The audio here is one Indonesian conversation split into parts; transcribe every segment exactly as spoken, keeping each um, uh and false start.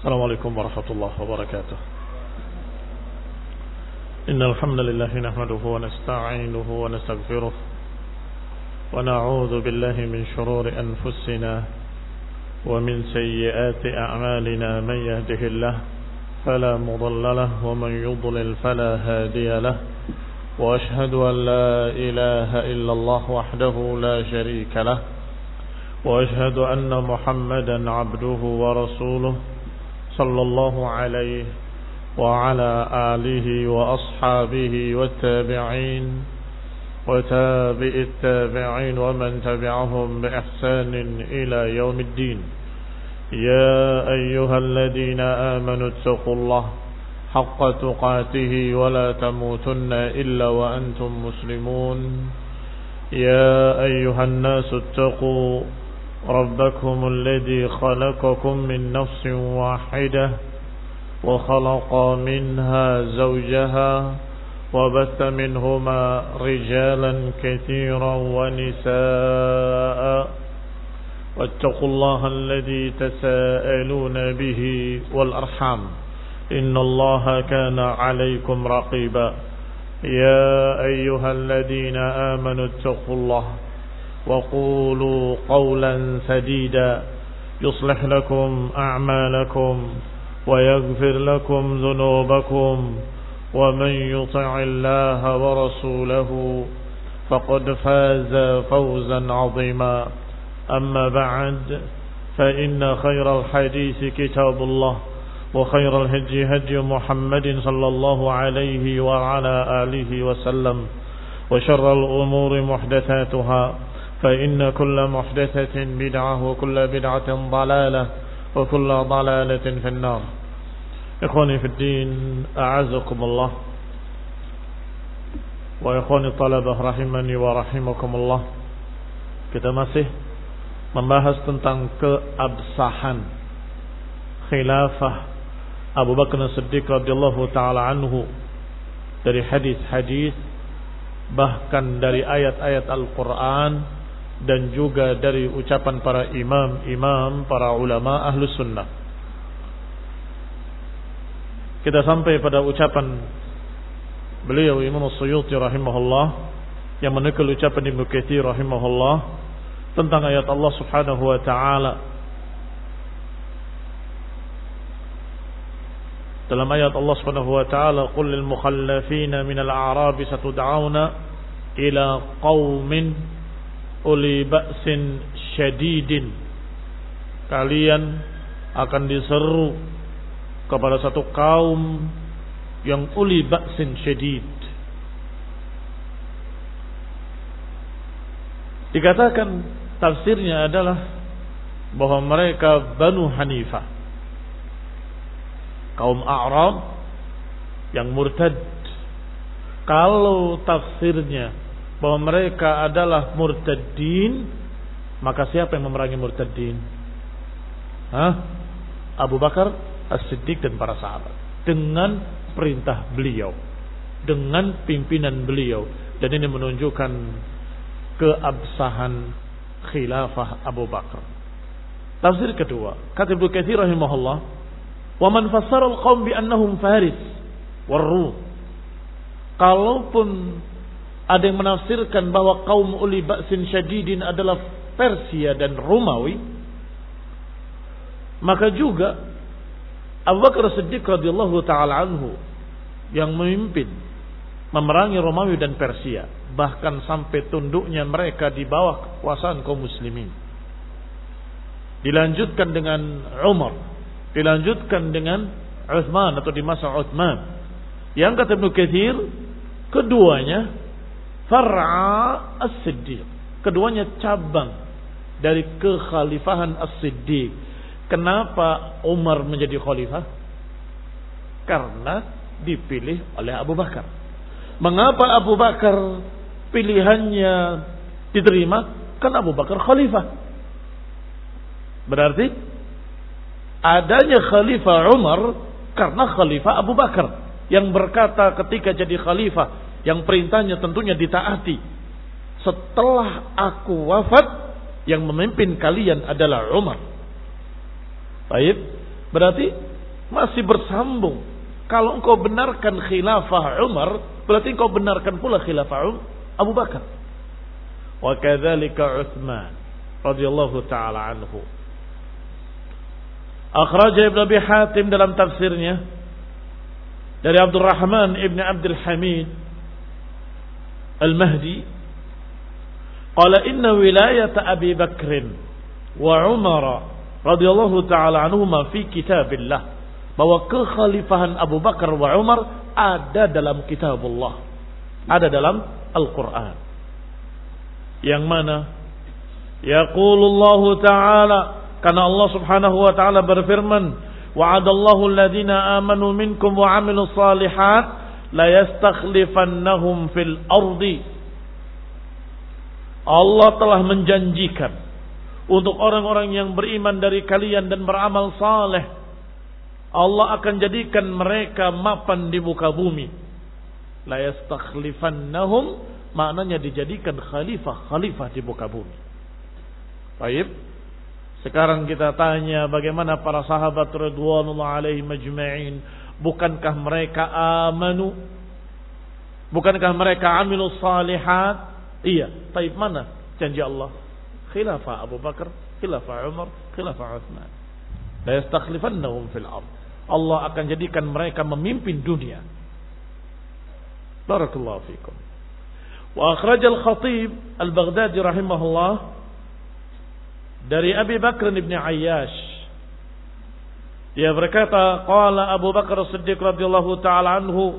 السلام عليكم ورحمة الله وبركاته. إن الحمد لله نحمده ونستعينه ونستغفره ونعوذ بالله من شرور أنفسنا ومن سيئات أعمالنا. من يهده الله فلا مضل له ومن يضلل فلا هادي له، وأشهد أن لا إله إلا الله وحده لا شريك له، وأشهد أن محمدا عبده ورسوله صلى الله عليه وعلى آله وأصحابه والتابعين وتابع التابعين ومن تبعهم بإحسان إلى يوم الدين. يا أيها الذين آمنوا اتقوا الله حق تقاته ولا تموتن إلا وأنتم مسلمون. يا أيها الناس اتقوا ربكم الذي خلقكم من نفس واحدة وخلق منها زوجها وبث منهما رجالا كثيرا ونساء، واتقوا الله الذي تساءلون به والأرحام إن الله كان عليكم رقيبا. يا أيها الذين آمنوا اتقوا الله وقولوا قولا سديدا يصلح لكم أعمالكم ويغفر لكم ذنوبكم، ومن يطع الله ورسوله فقد فاز فوزا عظيما. أما بعد، فإن خير الحديث كتاب الله، وخير الهدي هدي محمد صلى الله عليه وعلى آله وسلم، وشر الأمور محدثاتها، فإن كل محدثة بدعة وكل بدعة ضلالة وكل ضلالة في النار. إخواني في الدين، أعزكم الله، وإخواني الطلبة rahimani wa rahimakumullah. Kita masih membahas tentang keabsahan khilafah Abu Bakar As-Siddiq radhiyallahu taala anhu dari hadis-hadis, bahkan dari ayat-ayat Al-Qur'an, dan juga dari ucapan para imam-imam, para ulama ahlus sunnah. Kita sampai pada ucapan beliau Imam As-Suyuti rahimahullah yang menukil ucapan Ibnu Katsir rahimahullah tentang ayat Allah Subhanahu wa taala. Dalam ayat Allah Subhanahu wa taala, qul lil mukhallafina minal a'rabi satud'auna ila qaumin uli ba'sin syadidin. Kalian akan diseru kepada satu kaum yang uli ba'sin syadid. Dikatakan tafsirnya adalah bahwa mereka Banu Hanifah, kaum A'rab yang murtad. Kalau tafsirnya bahwa mereka adalah murtadin, maka siapa yang memerangi murtadin? Hah? Abu Bakar As-Siddiq dan para sahabat, dengan perintah beliau, dengan pimpinan beliau. Dan ini menunjukkan keabsahan khilafah Abu Bakar. Tafsir kedua, kata Ibnu Katsir rahimahullah, wa man fassara al-qaum bi annahum faris war-rum. Kalaupun ada yang menafsirkan bahwa kaum uli ba'sin syadidin adalah Persia dan Romawi, maka juga Abu Bakar As-Siddiq radhiyallahu taala anhu yang memimpin memerangi Romawi dan Persia, bahkan sampai tunduknya mereka di bawah kekuasaan kaum muslimin. Dilanjutkan dengan Umar, dilanjutkan dengan Utsman atau di masa Utsman. Yang kata Ibnu Katsir, keduanya Far'a As-Siddiq, keduanya cabang dari kekhalifahan As-Siddiq. Kenapa Umar menjadi khalifah? Karena dipilih oleh Abu Bakar. Mengapa Abu Bakar pilihannya diterima? Karena Abu Bakar khalifah. Berarti adanya khalifah Umar karena khalifah Abu Bakar yang berkata ketika jadi khalifah, yang perintahnya tentunya ditaati, setelah aku wafat yang memimpin kalian adalah Umar. Baik, berarti Masih bersambung. Kalau engkau benarkan khilafah Umar, berarti engkau benarkan pula khilafah Abu Bakar. Wa kadzalika Utsman radhiyallahu taala anhu. Akhraja Ibnu Abi Hatim dalam tafsirnya dari Abdurrahman ibn Abdul Hamid Al-Mahdi, qala inna wilayata Abi Bakr wa Umar radhiyallahu taala anhuma fi kitabillah, bahwa kekhalifahan Abu Bakar wa Umar ada dalam kitabullah, ada dalam Al-Quran, yang mana yaqulullahu ta'ala, karena Allah subhanahu wa ta'ala berfirman, wa'adallahu alladhina amanu minkum wa amilus salihat la yastakhlifannahum fil ardi. Allah telah menjanjikan untuk orang-orang yang beriman dari kalian dan beramal saleh, Allah akan jadikan mereka mapan di muka bumi. La yastakhlifannahum, maknanya dijadikan khalifah-khalifah di muka bumi. Baik. Sekarang kita tanya, bagaimana para sahabat radhiyallahu alaihim majma'in? Bukankah mereka amanu? Bukankah mereka amilus salihat? Iya. Baik, mana janji Allah? Khilafah Abu Bakar, khilafah Umar, khilafah Utsman. La yastakhlifannahum fil ardh. Allah akan jadikan mereka memimpin dunia. Barakallahu fikum. Wa akhraj al-Khatib al-Baghdadi rahimahullah dari Abi Bakr bin Ayyash, dia berkata, qala Abu Bakar As-Siddiq radhiyallahu taala anhu,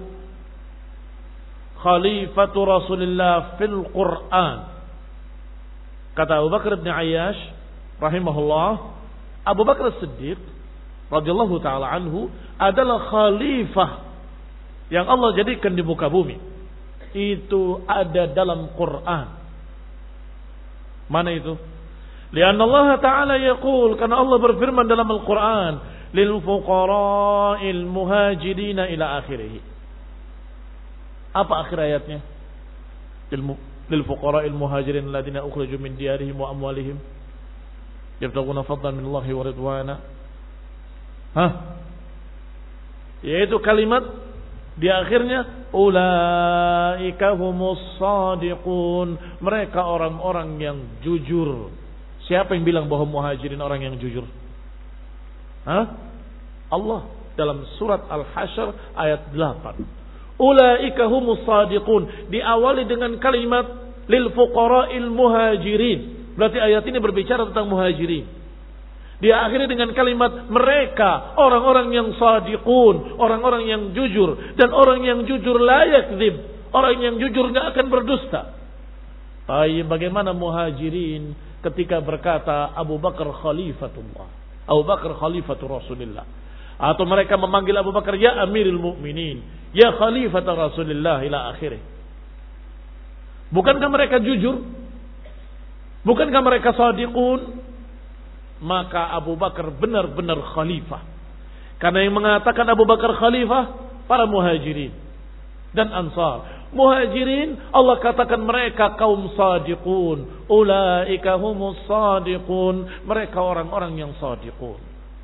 khalifatu Rasulillah fil Quran. Kata Abu Bakr bin Ayyash rahimahullah, Abu Bakar As-Siddiq radhiyallahu taala anhu adalah khalifah yang Allah jadikan di muka bumi. Itu ada dalam Quran. Mana itu? Lianna Allah Ta'ala yaqul, karena Allah berfirman dalam Al-Quran, lil fuqara'il muhajirin ila akhirih. Apa akhir ayatnya? Lil fuqara'il muhajirin alladziina ukhriju min diyarihim wa amwalihim yabtaghuna fadlan min Allah wa ridwana. Hah? Yaitu kalimat di akhirnya, ulaika humus shadiqun, mereka orang-orang yang jujur. Siapa yang bilang bahwa muhajirin orang yang jujur? Hah? Allah dalam surat Al-Hasyr ayat delapan. Ulaika humus shadiqun, diawali dengan kalimat lil fuqara'il muhajirin. Berarti ayat ini berbicara tentang muhajirin. Dia akhiri dengan kalimat mereka orang-orang yang shadiqun, orang-orang yang jujur, dan orang yang jujur la yakdzib, orang yang jujur enggak akan berdusta. Tapi bagaimana muhajirin ketika berkata Abu Bakar khalifatullah, Abu Bakar khalifatu Rasulillah, atau mereka memanggil Abu Bakar ya Amirul Mukminin, ya khalifat Rasulillah ila akhirih. Bukankah mereka jujur? Bukankah mereka shadiqun? Maka Abu Bakar benar-benar khalifah. Karena yang mengatakan Abu Bakar khalifah para muhajirin dan ansar. Muhajirin Allah katakan mereka kaum shadiqun, ulaika humus shadiqun, mereka orang-orang yang shadiqun.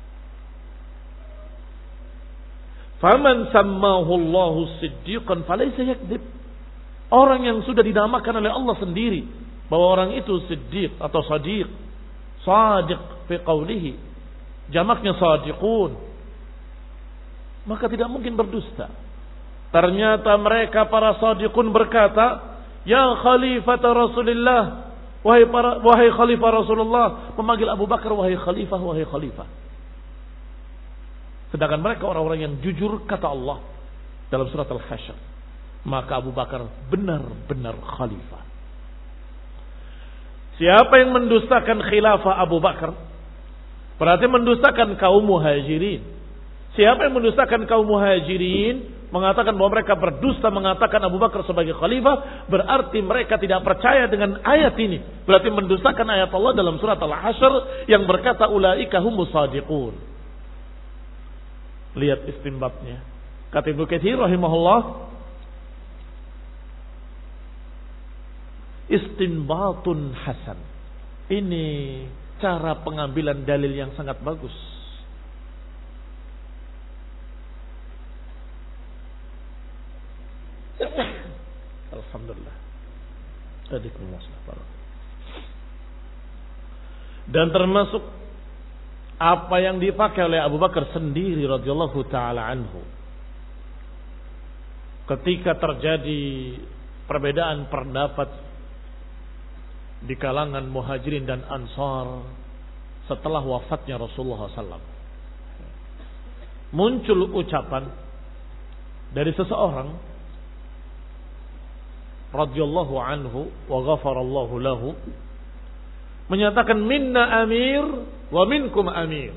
Faman sammahu Allahu siddiqan falaysa yakdzib. Orang yang sudah dinamakan oleh Allah sendiri bahwa orang itu siddiq atau shadiq, shadiq fi qawlihi, jamaknya shadiqun, maka tidak mungkin berdusta. Ternyata mereka para shadiqun berkata, ya khalifat Rasulullah, wahai para wahai khalifah Rasulullah, memanggil Abu Bakar wahai khalifah, wahai khalifah. Sedangkan mereka orang-orang yang jujur, kata Allah dalam surat Al-Hasyr, maka Abu Bakar benar-benar khalifah. Siapa yang mendustakan khilafah Abu Bakar, berarti mendustakan kaum muhajirin. Siapa yang mendustakan kaum muhajirin, mengatakan bahwa mereka berdusta mengatakan Abu Bakar sebagai khalifah, berarti mereka tidak percaya dengan ayat ini. Berarti mendustakan ayat Allah dalam surat Al-Hasyr yang berkata ulaika humus shadiqun. Lihat istinbatnya. Kata Ibnu Katsir rahimahullah, istinbatun hasan. Ini cara pengambilan dalil yang sangat bagus. Alhamdulillah. Dan termasuk apa yang dipakai oleh Abu Bakar sendiri radhiyallahu taala anhu ketika terjadi perbedaan pendapat di kalangan Muhajirin dan Ansar setelah wafatnya Rasulullah sallallahu alaihi wasallam. Muncul ucapan dari seseorang radhiyallahu anhu wa ghafarallahu lahu menyatakan minna amir wa minkum amir.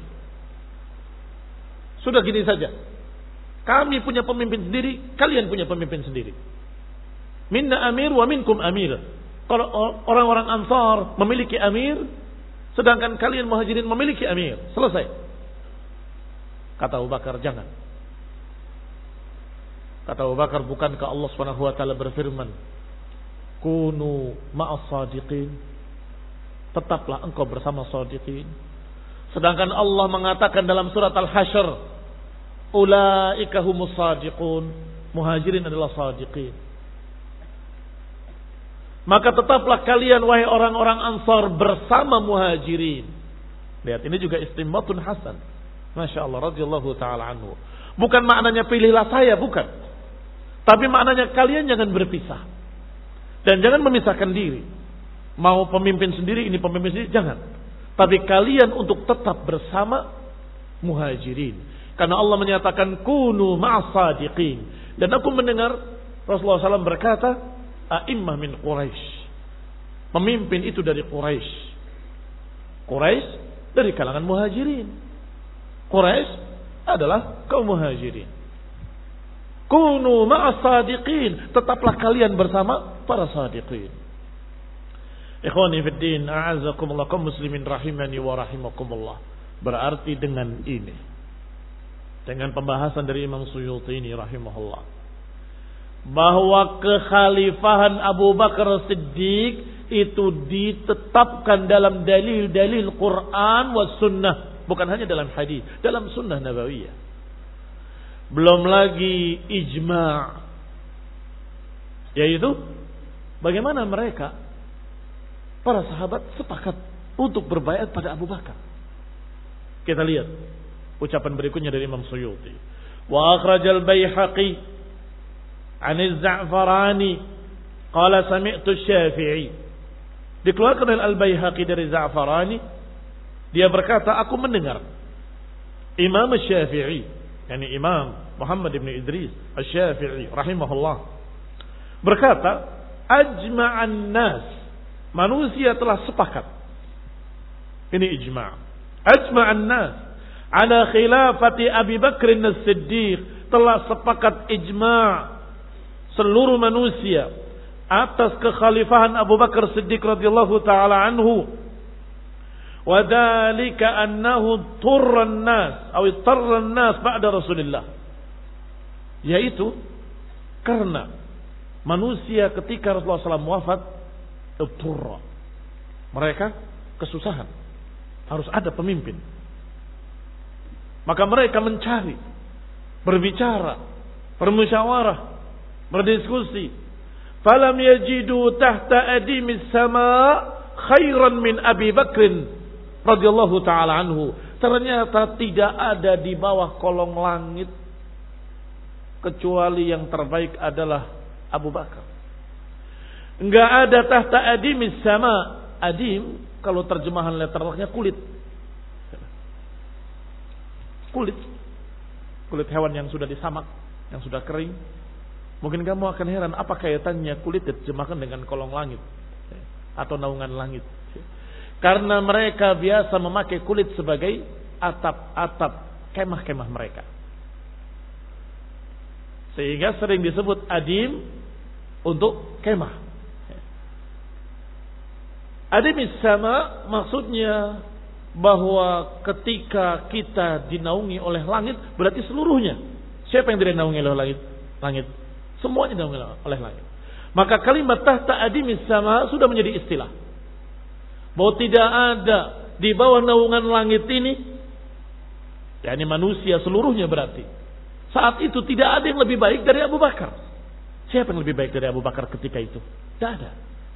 Sudah gini saja. Kami punya pemimpin sendiri, kalian punya pemimpin sendiri. Minna amir wa minkum amir. Kalau orang-orang Ansar memiliki amir, sedangkan kalian Muhajirin memiliki amir. Selesai. Kata Abu Bakar, jangan. Kata Abu Bakar, bukankah Allah Subhanahu wa taala berfirman, "Kunu ma'as sadiqin." Tetaplah engkau bersama shadiqin. Sedangkan Allah mengatakan dalam surat Al-Hasyr, "Ulaika humus sadiqun." Muhajirin adalah shadiqin. Maka tetaplah kalian wahai orang-orang Ansar bersama Muhajirin. Lihat, ini juga istimbatun hasan. Masya Allah radhiyallahu taala anhu. Bukan maknanya pilihlah saya, bukan. Tapi maknanya kalian jangan berpisah. Dan jangan memisahkan diri. Mau pemimpin sendiri, ini pemimpin sendiri, jangan. Tapi kalian untuk tetap bersama Muhajirin. Karena Allah menyatakan kunu ma'as sadiqin. Dan aku mendengar Rasulullah sallallahu alaihi wasallam berkata, a'immah min Quraisy. Pemimpin itu dari Quraisy. Quraisy dari kalangan Muhajirin. Quraisy adalah kaum Muhajirin. Kunu ma'as sadiqin. Tetaplah kalian bersama para sadiqin. Ikhwani fid din, a'azzakumullah, kaum muslimin rahimani wa rahimakumullah. Berarti dengan ini, dengan pembahasan dari Imam Suyuti ini rahimahullah, bahwa kekhalifahan Abu Bakar Siddiq itu ditetapkan dalam dalil-dalil Quran was sunnah, bukan hanya dalam hadis, dalam sunnah nabawiyah. Belum lagi ijma', yaitu bagaimana mereka para sahabat sepakat untuk berbaiat pada Abu Bakar. Kita lihat ucapan berikutnya dari Imam Suyuti. Wa akhrajal Baihaqi 'an az-Za'farani qala sami'tu Syafi'i. Dikeluarkan oleh Al-Baihaqi dari Za'farani, dia berkata, aku mendengar Imam Syafi'i, yakni Imam Muhammad ibn Idris Asy-Syafi'i rahimahullah, berkata, ajma'an nas, manusia telah sepakat. Ini ijma'. Ajma'an nas ala khilafati Abi Bakr as-Siddiq. Telah sepakat ijma' seluruh manusia atas kekhalifahan Abu Bakar Siddiq radhiyallahu taala anhu. Wa dzalika annahu turran nas atau tarran nas ba'da Rasulillah. Yaitu karena manusia ketika Rasulullah sallallahu alaihi wasallam wafat, turra, mereka kesusahan, harus ada pemimpin. Maka mereka mencari, berbicara, bermusyawarah, berdiskusi. Falam yajidu tahta adimis sama khairan min Abi Bakrin radhiyallahu taala anhu. Ternyata tidak ada di bawah kolong langit kecuali yang terbaik adalah Abu Bakar. Enggak ada tahta adimis sama. Adim kalau terjemahan letternya kulit. Kulit. Kulit hewan yang sudah disamak, yang sudah kering. Mungkin kamu akan heran apa kaitannya kulit diterjemahkan dengan kolong langit atau naungan langit. Karena mereka biasa memakai kulit sebagai atap-atap kemah-kemah mereka. Sehingga sering disebut adim untuk kemah. Adimis sama maksudnya bahwa ketika kita dinaungi oleh langit, berarti seluruhnya. Siapa yang tidak dinaungi oleh langit? Langit. Semuanya dinaungi oleh langit. Maka kalimat tahta adimis sama sudah menjadi istilah. Bahwa tidak ada di bawah naungan langit ini, yakni manusia seluruhnya berarti. Saat itu tidak ada yang lebih baik dari Abu Bakar. Siapa yang lebih baik dari Abu Bakar ketika itu? Tidak ada.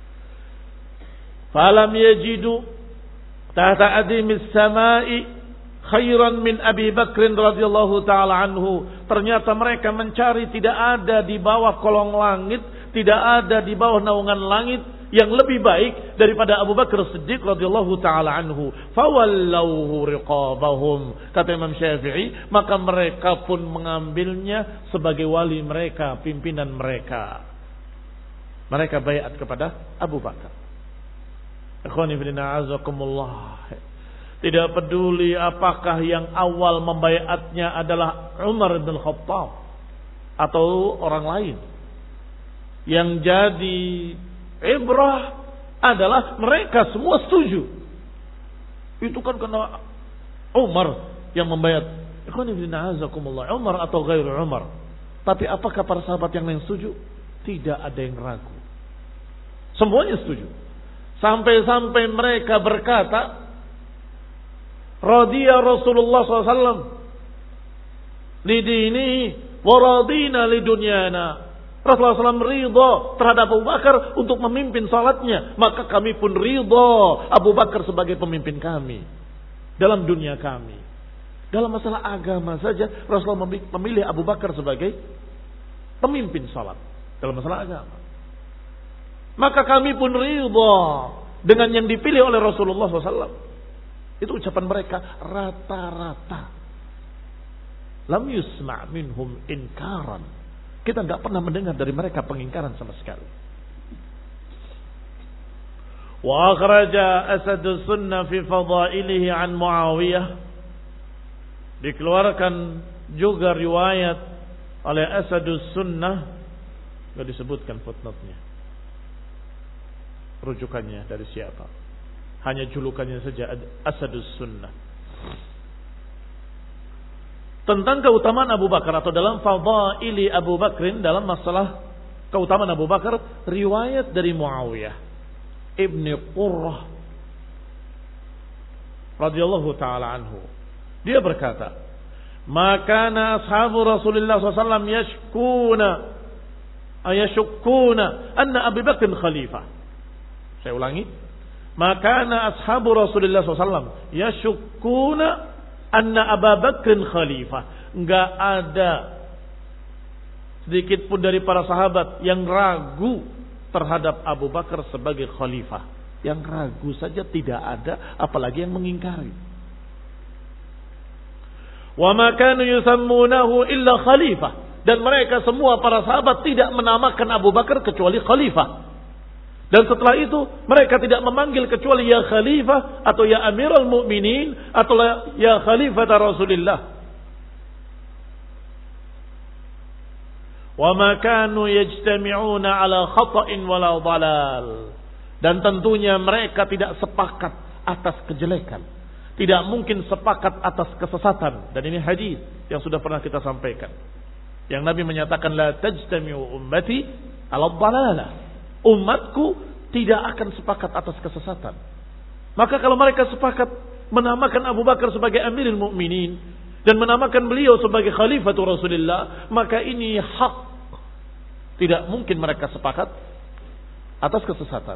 Falam yajidu tahta adimis samai khairan min Abi Bakrin radhiyallahu taala anhu. Ternyata mereka mencari tidak ada di bawah kolong langit, tidak ada di bawah naungan langit yang lebih baik daripada Abu Bakar Siddiq radhiyallahu taala anhu. Fawallahu riqabahum, kata Imam Syafi'i, maka mereka pun mengambilnya sebagai wali mereka, pimpinan mereka. Mereka baiat kepada Abu Bakar. Ikhwani fillah azakumullah. Tidak peduli apakah yang awal membaiatnya adalah Umar bin Khattab atau orang lain. Yang jadi ibrah adalah mereka semua setuju. Itu kan karena Umar yang membaiat. Ikhwani fillah azakumullah. Umar atau ghairu Umar. Tapi apakah para sahabat yang lain setuju? Tidak ada yang ragu. Semuanya setuju. Sampai-sampai mereka berkata, Radiya Rasulullah shallallahu alaihi wasallam lidini waradina lidunyana. Rasulullah shallallahu alaihi wasallam ridha terhadap Abu Bakar untuk memimpin salatnya. Maka kami pun ridha Abu Bakar sebagai pemimpin kami dalam dunia kami. Dalam masalah agama saja Rasulullah memilih Abu Bakar sebagai pemimpin salat dalam masalah agama. Maka kami pun ridha dengan yang dipilih oleh Rasulullah shallallahu alaihi wasallam. Itu ucapan mereka rata-rata. Lam yusma' minhum inkaran. Kita tidak pernah mendengar dari mereka pengingkaran sama sekali. Wa akhraja Asadus Sunnah fi fadailihi an Muawiyah. Dikeluarkan juga riwayat oleh Asadus Sunnah. Tidak disebutkan footnote-nya. Rujukannya dari siapa? Hanya julukannya saja Asadus Sunnah. Tentang keutamaan Abu Bakar atau dalam fadaili Abu Bakrin, dalam masalah keutamaan Abu Bakar, riwayat dari Muawiyah Ibni Qurrah radhiyallahu taala anhu. Dia berkata, "Maka ashabu Rasulullah sallallahu alaihi wasallam yashkuna ayashkuna anna Abu Bakr khalifah." Saya ulangi. Maka ashabu Rasulullah sallallahu alaihi wasallam yashkuna anna Abu Bakr khalifah. Enggak ada sedikit pun dari para sahabat yang ragu terhadap Abu Bakar sebagai khalifah. Yang ragu saja tidak ada, apalagi yang mengingkari. Wa ma kanu yusammunahu illa khalifah. Dan mereka semua para sahabat tidak menamakan Abu Bakar kecuali khalifah. Dan setelah itu mereka tidak memanggil kecuali ya khalifah atau ya amirul mu'minin atau ya khalifah Rasulullah. Wa ma kanu yajtami'una ala khata'in wala dhalal. Dan tentunya mereka tidak sepakat atas kejelekan. Tidak mungkin sepakat atas kesesatan. Dan ini hadis yang sudah pernah kita sampaikan. Yang Nabi menyatakan la tajtami'u ummati ala dhalalah. Umatku tidak akan sepakat atas kesesatan. Maka kalau mereka sepakat menamakan Abu Bakar sebagai Amirul Mukminin dan menamakan beliau sebagai Khalifatul Rasulullah, maka ini hak. Tidak mungkin mereka sepakat atas kesesatan.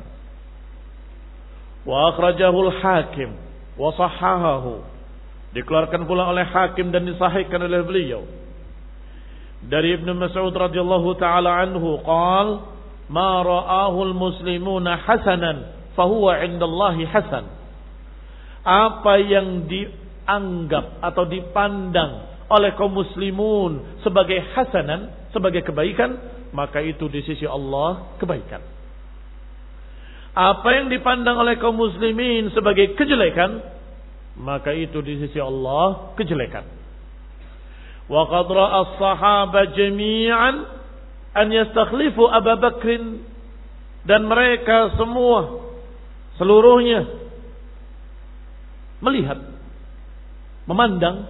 Wa akhrajahul Hakim wa sahhahahu. Dikeluarkan pula oleh Hakim dan disahihkan oleh beliau. Dari Ibnu Mas'ud radhiyallahu taala anhu qala ma ra'ahul muslimuna hasanan fahuwa 'indallahi hasan. Apa yang dianggap atau dipandang oleh kaum muslimun sebagai hasanan, sebagai kebaikan, maka itu di sisi Allah kebaikan. Apa yang dipandang oleh kaum muslimin sebagai kejelekan, maka itu di sisi Allah kejelekan. Wa qad ra'a as-sahaba jami'an an yastakhlifu Abu Bakrin, dan mereka semua seluruhnya melihat, memandang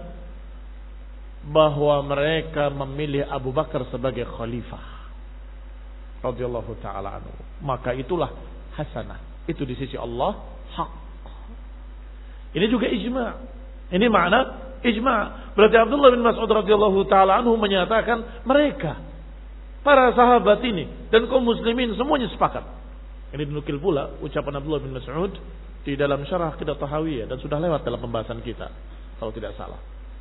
bahwa mereka memilih Abu Bakar sebagai khalifah radhiyallahu taala anhu. Maka itulah hasanah, itu di sisi Allah hak. Ini juga ijma'. Ini makna ijma'. Berarti Abdullah bin Mas'ud radhiyallahu taala anhu menyatakan mereka Para sahabat ini dan kaum muslimin semuanya sepakat. Ini dinukil pula ucapan Abdullah bin Mas'ud di dalam syarah Aqidah Tahawiyah dan sudah lewat dalam pembahasan kita kalau tidak salah.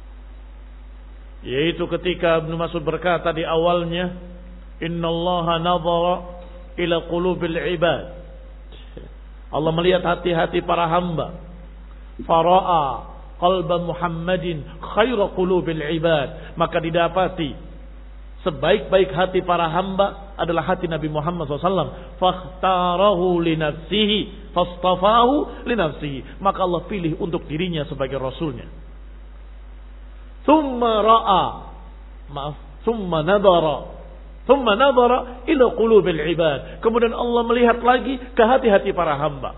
Yaitu ketika Ibnu Mas'ud berkata di awalnya, "Innallaha nadhara ila qulubil ibad." Allah melihat hati-hati para hamba. Fara'a qalba Muhammadin khaira qulubil ibad. Maka didapati sebaik-baik hati para hamba adalah hati Nabi Muhammad shallallahu alaihi wasallam. Fakhtarahu li nafsihi, fastafahu li nafsihi. Maka Allah pilih untuk dirinya sebagai rasulnya. Thumma ra'a, maaf, thumma nadara, thumma nadara ila qulubil ibad. Kemudian Allah melihat lagi ke hati-hati para hamba.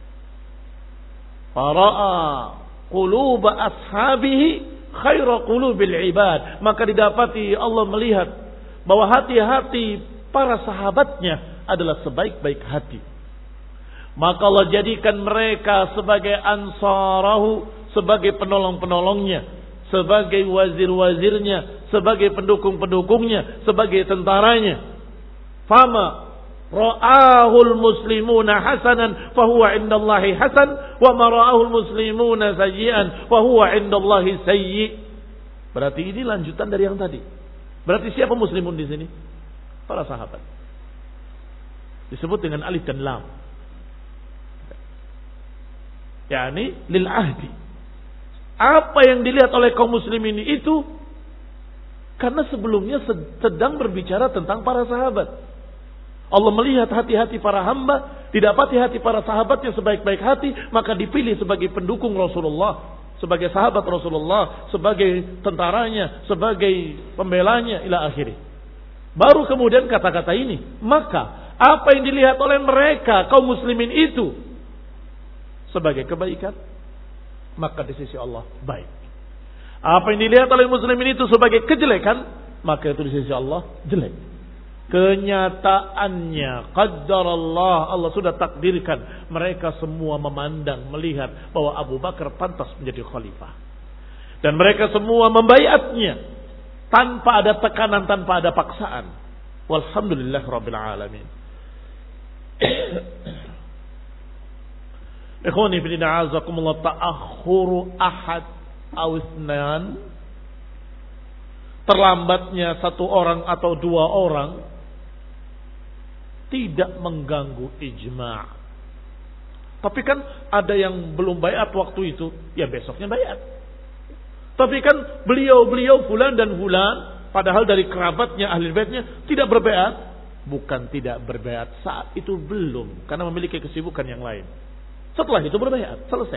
Fara'a quluba ashabihi khaira qulubil ibad. Maka didapati Allah melihat bahwa hati-hati para sahabatnya adalah sebaik-baik hati. Maka Allah jadikan mereka sebagai ansarahu, sebagai penolong-penolongnya, sebagai wazir-wazirnya, sebagai pendukung-pendukungnya, sebagai tentaranya. Fama ra'ahul muslimuna hasanan fahuwa indallahi hasan, wa ma ra'ahul muslimuna sayyi'an fahuwa indallahi sayyi'. Berarti ini lanjutan dari yang tadi. Berarti siapa muslimun di sini? Para sahabat. Disebut dengan alif dan lam. Yani lil ahdi. Apa yang dilihat oleh kaum muslimin itu karena sebelumnya sedang berbicara tentang para sahabat. Allah melihat hati-hati para hamba, didapati hati para sahabatnya sebaik-baik hati, maka dipilih sebagai pendukung Rasulullah, sebagai sahabat Rasulullah, sebagai tentaranya, sebagai pembelanya ila akhiri. Baru kemudian kata-kata ini, maka apa yang dilihat oleh mereka kaum muslimin itu sebagai kebaikan, maka di sisi Allah baik. Apa yang dilihat oleh muslimin itu sebagai kejelekan, maka itu di sisi Allah jelek. Kenyataannya qaddarallah, Allah sudah takdirkan mereka semua memandang, melihat bahwa Abu Bakar pantas menjadi khalifah. Dan mereka semua membaiatnya tanpa ada tekanan, tanpa ada paksaan. Walhamdulillah rabbil alamin. Ikhwani fillah azakumullah, ta'akhuru ahad aw itsnan, terlambatnya satu orang atau dua orang tidak mengganggu ijma'. Tapi kan ada yang belum baiat waktu itu, ya besoknya baiat. Tapi kan beliau-beliau fulan dan fulan padahal dari kerabatnya ahli baitnya tidak berbaiat, bukan tidak berbaiat saat itu belum, karena memiliki kesibukan yang lain. Setelah itu berbaiat, selesai.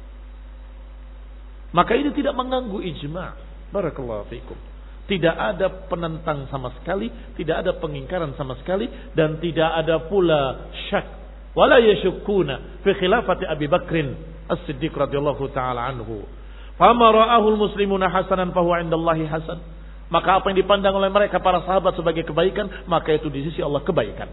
Maka ini tidak mengganggu ijma'. Barakallahu fikum. Tidak ada penentang sama sekali, tidak ada pengingkaran sama sekali, dan tidak ada pula syak. Wala yashukkuna fi khilafati Abi Bakrin As-Siddiq radhiyallahu taala anhu. Fama ra'ahul muslimuna hasanan fahuwa indallahi hasan. Maka apa yang dipandang oleh mereka para sahabat sebagai kebaikan, maka itu di sisi Allah kebaikan.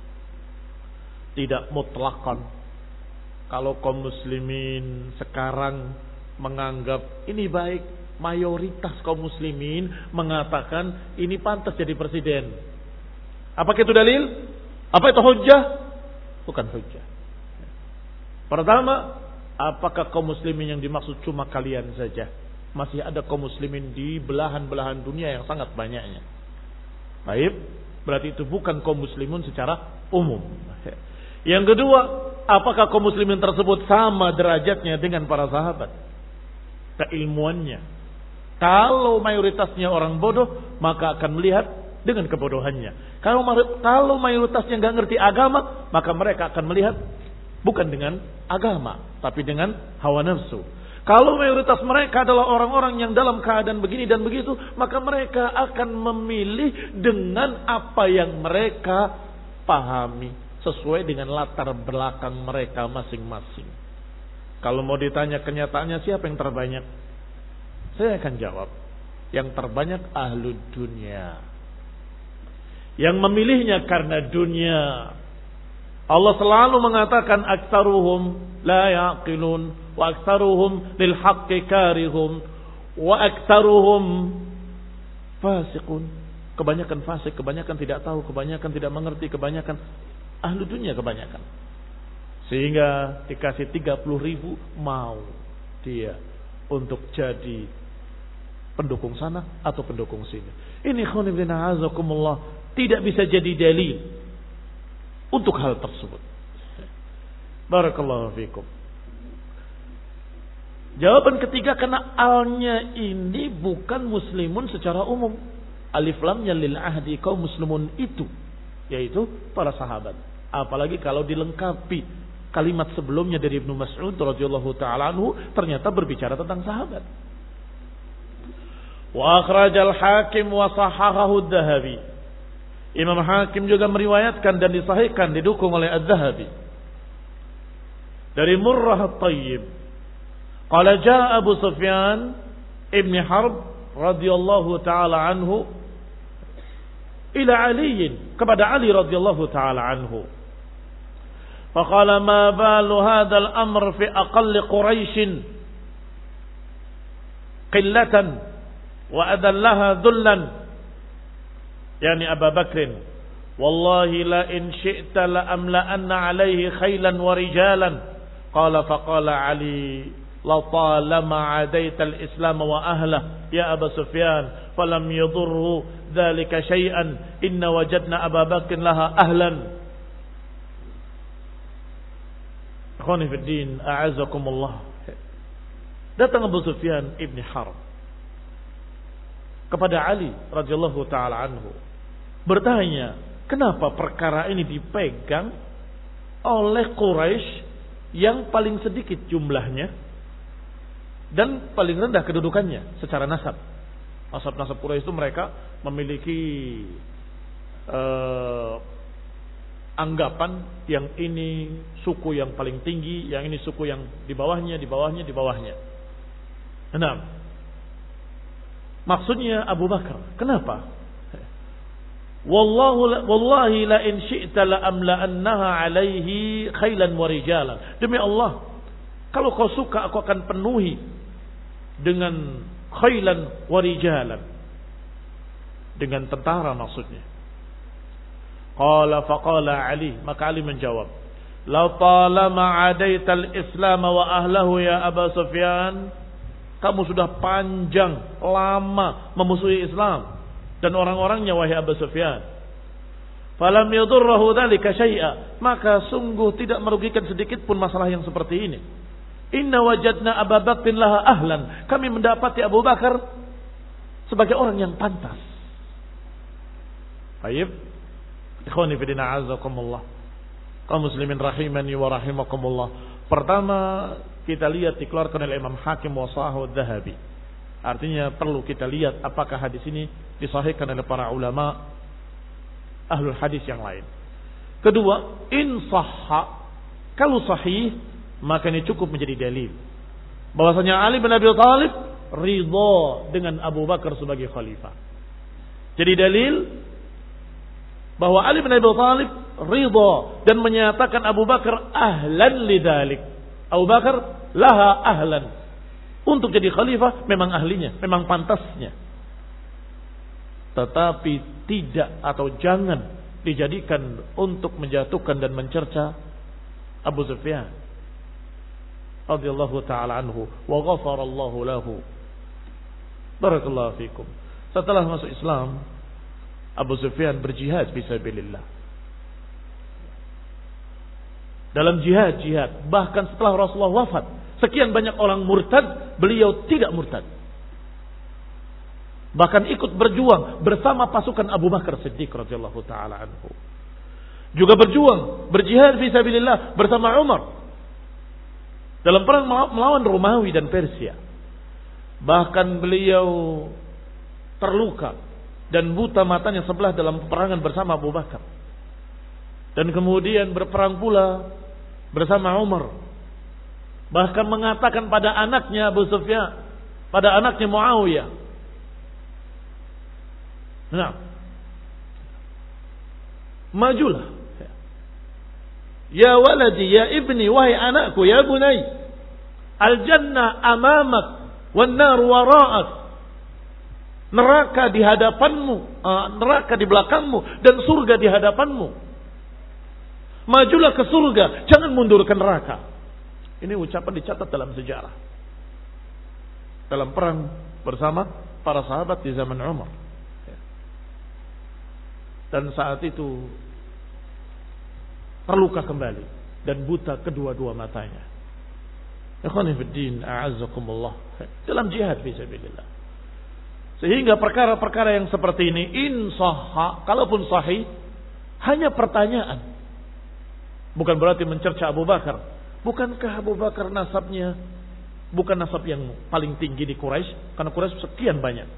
Tidak mutlakkan. Kalau kaum muslimin sekarang menganggap ini baik, mayoritas kaum muslimin mengatakan ini pantas jadi presiden. Apakah itu dalil? Apa itu hujjah? Bukan hujjah. Pertama, apakah kaum muslimin yang dimaksud cuma kalian saja? Masih ada kaum muslimin di belahan-belahan dunia yang sangat banyaknya. Baik, berarti itu bukan kaum muslimin secara umum. Yang kedua, apakah kaum muslimin tersebut sama derajatnya dengan para sahabat? Keilmuannya. Kalau mayoritasnya orang bodoh, maka akan melihat dengan kebodohannya. Kalau kalau mayoritasnya nggak ngerti agama, maka mereka akan melihat bukan dengan agama, tapi dengan hawa nafsu. Kalau mayoritas mereka adalah orang-orang yang dalam keadaan begini dan begitu, maka mereka akan memilih dengan apa yang mereka pahami, sesuai dengan latar belakang mereka masing-masing. Kalau mau ditanya kenyataannya siapa yang terbanyak, saya akan jawab, yang terbanyak ahlu dunia, yang memilihnya karena dunia. Allah selalu mengatakan aktsaruhum la yaqilun wa aktsaruhum lil haqqi karihum wa aktsaruhum fasiqun. Kebanyakan fasik, kebanyakan tidak tahu, kebanyakan tidak mengerti, kebanyakan ahlu dunia kebanyakan. Sehingga dikasih tiga puluh ribu mau dia untuk jadi pendukung sana atau pendukung sini. Ini khonibina azakumullah tidak bisa jadi dalil untuk hal tersebut. Barakallahu fikum. Jawaban ketiga, karena alnya ini bukan muslimun secara umum. Alif lamnya lil ahdi kaum muslimun itu, yaitu para sahabat. Apalagi kalau dilengkapi kalimat sebelumnya dari Ibnu Mas'ud radhiyallahu taala anhu ternyata berbicara tentang sahabat. Wa akhrajal Hakim wa sahahahu Adz-Dzahabi. Imam Hakim juga meriwayatkan dan disahihkan, didukung oleh Adz-Dzahabi dari Murrah At-Tayyib. Qala jaa Abu Sufyan ibn Harb radhiyallahu taala anhu ila Ali, kepada Ali radhiyallahu taala anhu. Faqala ma balu hadzal amr fi aqall Quraisy qillatan wa adallaha dhullan, yani Abu Bakr, wallahi la in syi'ta la amla anna alayhi khaylan wa rijalan. Qala faqala Ali la talama adaita al-islam wa ahlah ya Abu Sufyan falam yadurru dhalika shay'an inna wajadna Abu Bakr laha ahlan. Akhwani fi din, a'azakumullah. Datang Abu Sufyan ibn Harb kepada Ali radhiyallahu taala anhu bertanya, kenapa perkara ini dipegang oleh Quraisy yang paling sedikit jumlahnya dan paling rendah kedudukannya secara nasab. Nasab-nasab Quraisy itu mereka memiliki uh, anggapan yang ini suku yang paling tinggi, yang ini suku yang di bawahnya, di bawahnya, di bawahnya. Enam. Maksudnya Abu Bakar. Kenapa? Wallahu wallahi la in syi'ta la amla annaha alaihi khailan wa rijalan. Demi Allah, kalau kau suka aku akan penuhi dengan khailan wa rijalan, dengan tentara maksudnya. Qala faqala Ali, maka Ali menjawab, "La talama adaita al-islam wa ahlahu ya Abu Sufyan." Kamu sudah panjang lama memusuhi Islam dan orang-orangnya wahai Abu Sufyan. Falam yadurruhu dzalika syai'a, maka sungguh tidak merugikan sedikit pun masalah yang seperti ini. Inna wajadna Abu Bakr laha ahlan, kami mendapati Abu Bakar sebagai orang yang pantas. Baik. Ikhwani fi din, a'azakumullah. Kaum muslimin rahimani wa rahimakumullah. Pertama, kita lihat dikeluarkan oleh Imam Hakim wa sahahu Adz-Dzahabi. Artinya perlu kita lihat apakah hadis ini disahihkan oleh para ulama ahlul hadis yang lain. Kedua, in sahha, kalau sahih maka ini cukup menjadi dalil bahwasanya Ali bin Abi Thalib ridha dengan Abu Bakar sebagai khalifah. Jadi dalil bahwa Ali bin Abi Thalib ridha dan menyatakan Abu Bakar ahlan lidzalik. Abu Bakar laha ahlan, untuk jadi khalifah memang ahlinya, memang pantasnya. Tetapi tidak atau jangan dijadikan untuk menjatuhkan dan mencerca Abu Sufyan radhiyallahu taala anhu wa ghafarallahu lahu. Barakallahu fikum. Setelah masuk Islam, Abu Sufyan berjihad fisabilillah. Dalam jihad-jihad, bahkan setelah Rasulullah wafat, sekian banyak orang murtad, beliau tidak murtad. Bahkan ikut berjuang bersama pasukan Abu Bakar Siddiq radhiyallahu taala anhu. Juga berjuang, berjihad fisabilillah bersama Umar dalam perang melawan Romawi dan Persia. Bahkan beliau terluka dan buta matanya sebelah dalam peperangan bersama Abu Bakar. Dan kemudian berperang pula bersama Umar. Bahkan mengatakan pada anaknya Abu Sufyan, pada anaknya Muawiyah. Nah, majulah. Ya waladi, ya ibni, wahai anakku, ya bunai. Al-jannah amamak, wan nar wara'ak. neraka di hadapanmu, neraka di belakangmu, dan surga di hadapanmu. Majulah ke surga, jangan mundur ke neraka. Ini ucapan dicatat dalam sejarah. Dalam perang bersama para sahabat di zaman Umar. Dan saat itu terluka kembali dan buta kedua-dua matanya. Ikhwani fiddin, a'azzakumullah. Dalam jihad fisabilillah. Sehingga perkara-perkara yang seperti ini insahha, kalaupun sahih, hanya pertanyaan. Bukan berarti mencerca Abu Bakar. Bukankah Abu Bakar nasabnya bukan nasab yang paling tinggi di Quraisy? Karena Quraisy sekian banyak.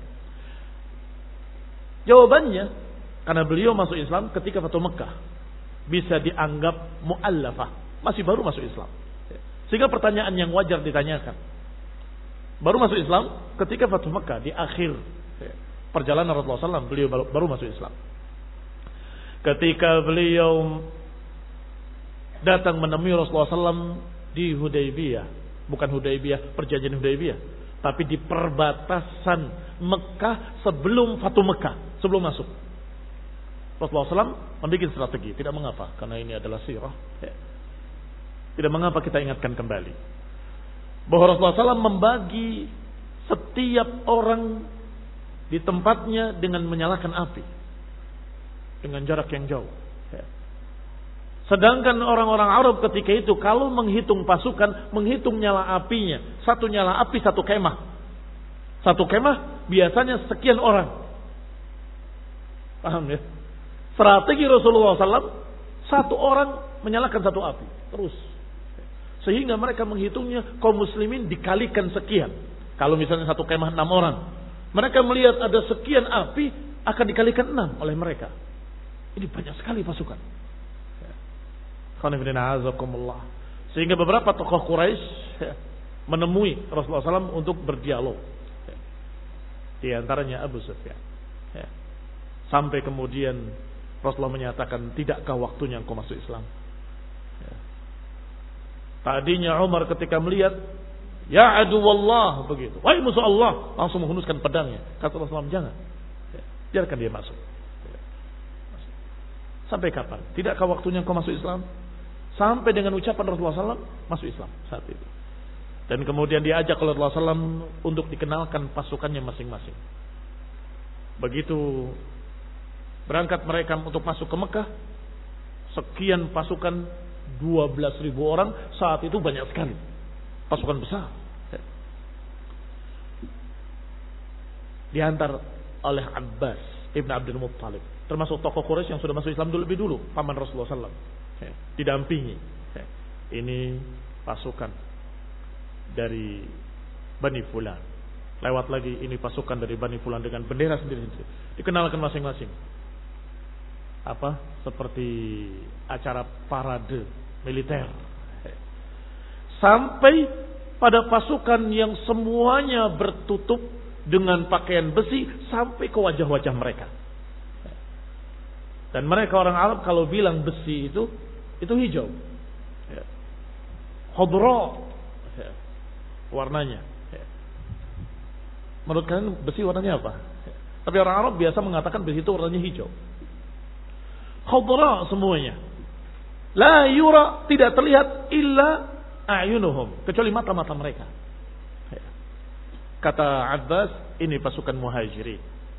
Jawabannya, karena beliau masuk Islam ketika Fatu Mekah, bisa dianggap mu'allafah, masih baru masuk Islam. Sehingga pertanyaan yang wajar ditanyakan. Baru masuk Islam ketika Fatu Mekah, di akhir perjalanan Rasulullah shallallahu alaihi wasallam, beliau baru masuk Islam. Ketika beliau datang menemui Rasulullah shallallahu alaihi wasallam di Hudaybiyah, bukan Hudaybiyah, perjanjian Hudaybiyah, tapi di perbatasan Mekah sebelum Fatu Mekah, sebelum masuk. Rasulullah shallallahu alaihi wasallam membuat strategi, tidak mengapa, karena ini adalah sirah. Tidak mengapa kita ingatkan kembali bahwa Rasulullah shallallahu alaihi wasallam membagi setiap orang di tempatnya dengan menyalakan api dengan jarak yang jauh. Sedangkan orang-orang Arab ketika itu kalau menghitung pasukan, menghitung nyala apinya, satu nyala api satu kemah. Satu kemah biasanya sekian orang. Paham ya? Strategi Rasulullah shallallahu alaihi wasallam, satu orang menyalakan satu api terus. Sehingga mereka menghitungnya kaum muslimin dikalikan sekian. Kalau misalnya satu kemah enam orang, mereka melihat ada sekian api akan dikalikan enam oleh mereka. Ini banyak sekali pasukan. Sehingga beberapa tokoh Quraisy menemui Rasulullah shallallahu alaihi wasallam untuk berdialog. Di antaranya Abu Sufyan. Sampai kemudian Rasulullah menyatakan, tidakkah waktunya engkau masuk Islam? Tadinya Umar ketika melihat, ya adu wallah, begitu, wahai musuh Allah, langsung menghunuskan pedangnya. Kata Rasulullah, jangan, biarkan dia masuk. Sampai kapan? Tidakkah waktunya engkau masuk Islam? Sampai dengan ucapan Rasulullah shallallahu alaihi wasallam masuk Islam saat itu. Dan kemudian diajak oleh Rasulullah shallallahu alaihi wasallam untuk dikenalkan pasukannya masing-masing. Begitu berangkat mereka untuk masuk ke Mekah, sekian pasukan, dua belas ribu orang, saat itu banyak sekali, pasukan besar. Diantar oleh Abbas ibn Abdul Muttalib, termasuk tokoh Quraisy yang sudah masuk Islam dulu, lebih dulu, paman Rasulullah shallallahu alaihi wasallam, didampingi. Ini pasukan dari Bani Fulan, lewat lagi ini pasukan dari Bani Fulan dengan bendera sendiri-sendiri, dikenalkan masing-masing. Apa? Seperti acara parade militer. Sampai pada pasukan yang semuanya bertutup dengan pakaian besi sampai ke wajah-wajah mereka. Dan mereka orang Arab kalau bilang besi itu itu hijau, khadra warnanya. Menurut kalian besi warnanya apa? Tapi orang Arab biasa mengatakan besi itu warnanya hijau. Khadra semuanya. La yura, tidak terlihat illa a'yunuhum, kecuali mata-mata mereka. Kata Abbas, ini pasukan muhajirin.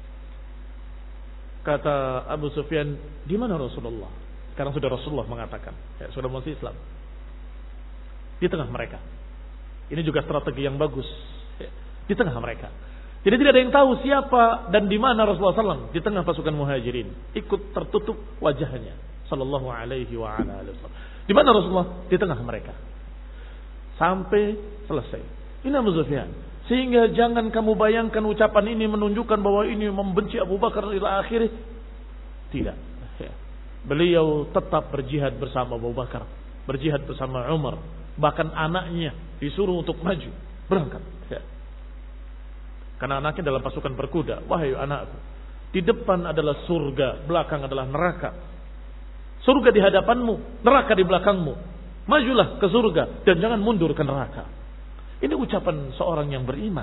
Kata Abu Sufyan, di mana Rasulullah? Sekarang sudah Rasulullah mengatakan, ya, sudah masuk Islam. Di tengah mereka. Ini juga strategi yang bagus. Ya, di tengah mereka. Jadi tidak ada yang tahu siapa dan di mana Rasulullah shallallahu alaihi wasallam di tengah pasukan muhajirin. Ikut tertutup wajahnya. Sallallahu alaihi wa ala alihi wasallam. Di mana Rasulullah? Di tengah mereka. Sampai selesai. Ini Abu Sufyan. Sehingga jangan kamu bayangkan ucapan ini menunjukkan bahwa ini membenci Abu Bakar ila akhirnya. Tidak. Beliau tetap berjihad bersama Abu Bakar, berjihad bersama Umar. Bahkan anaknya disuruh untuk maju, berangkat. Karena anaknya dalam pasukan berkuda. Wahai anakku, di depan adalah surga, belakang adalah neraka. Surga di hadapanmu, neraka di belakangmu. Majulah ke surga dan jangan mundur ke neraka. Ini ucapan seorang yang beriman.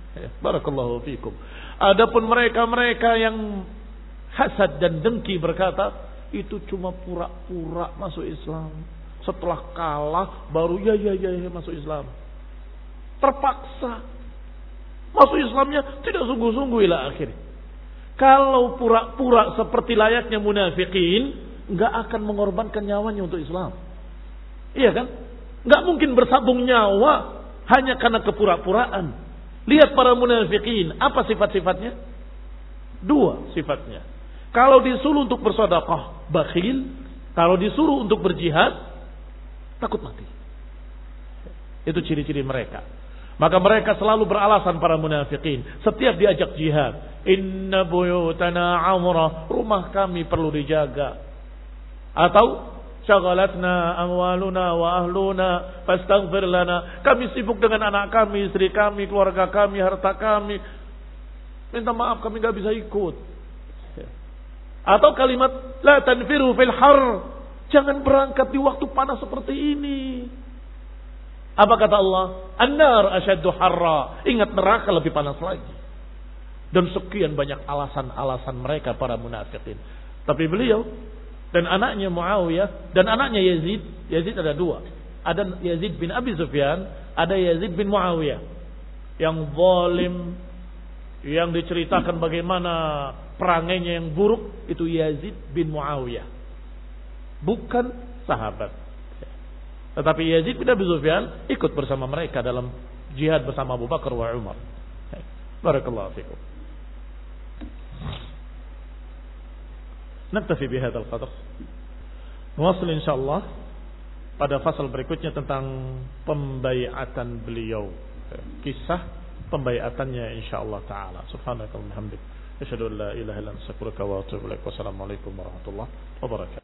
Barakallahu fikum. Adapun mereka-mereka yang hasad dan dengki berkata, itu cuma pura-pura masuk Islam. Setelah kalah baru ya ya ya, ya masuk Islam. Terpaksa masuk Islamnya tidak sungguh-sungguh ila akhir. Kalau pura-pura seperti layaknya munafikin, nggak akan mengorbankan nyawanya untuk Islam. Iya kan? Nggak mungkin bersabung nyawa hanya karena kepura-puraan. Lihat para munafikin, apa sifat-sifatnya? Dua sifatnya. Kalau disuruh untuk bersedekah, bakhil. Kalau disuruh untuk berjihad, takut mati. Itu ciri-ciri mereka. Maka mereka selalu beralasan para munafikin. Setiap diajak jihad, inna buyutana amrah, rumah kami perlu dijaga. Atau syaghalatna amwaluna wa ahluna fastaghfir lana, kami sibuk dengan anak kami, istri kami, keluarga kami, harta kami. Minta maaf kami enggak bisa ikut. Atau kalimat la tanfiru fil har, jangan berangkat di waktu panas seperti ini. Apa kata Allah? An-nar asyaddu harra. Ingat neraka lebih panas lagi. Dan sekian banyak alasan-alasan mereka para munafikin. Tapi beliau dan anaknya Muawiyah dan anaknya Yazid, Yazid ada dua. Ada Yazid bin Abi Sufyan, ada Yazid bin Muawiyah. Yang zalim, yang diceritakan bagaimana perangainya yang buruk, itu Yazid bin Muawiyah. Bukan sahabat. Tetapi Yazid bin Abi Sufyan ikut bersama mereka dalam jihad bersama Abu Bakar wa Umar. Barakallahu fikum. Naktafi bihadzal qadar. Nuwasil insyaallah pada fasal berikutnya tentang pembaiatan beliau. Kisah pembaiatannya insyaallah taala. Subhanakallahumma hamdik. Asyhadu an la ilaha illa anta astaghfiruka wa atubu ilaik. Wassalamualaikum warahmatullahi wabarakatuh.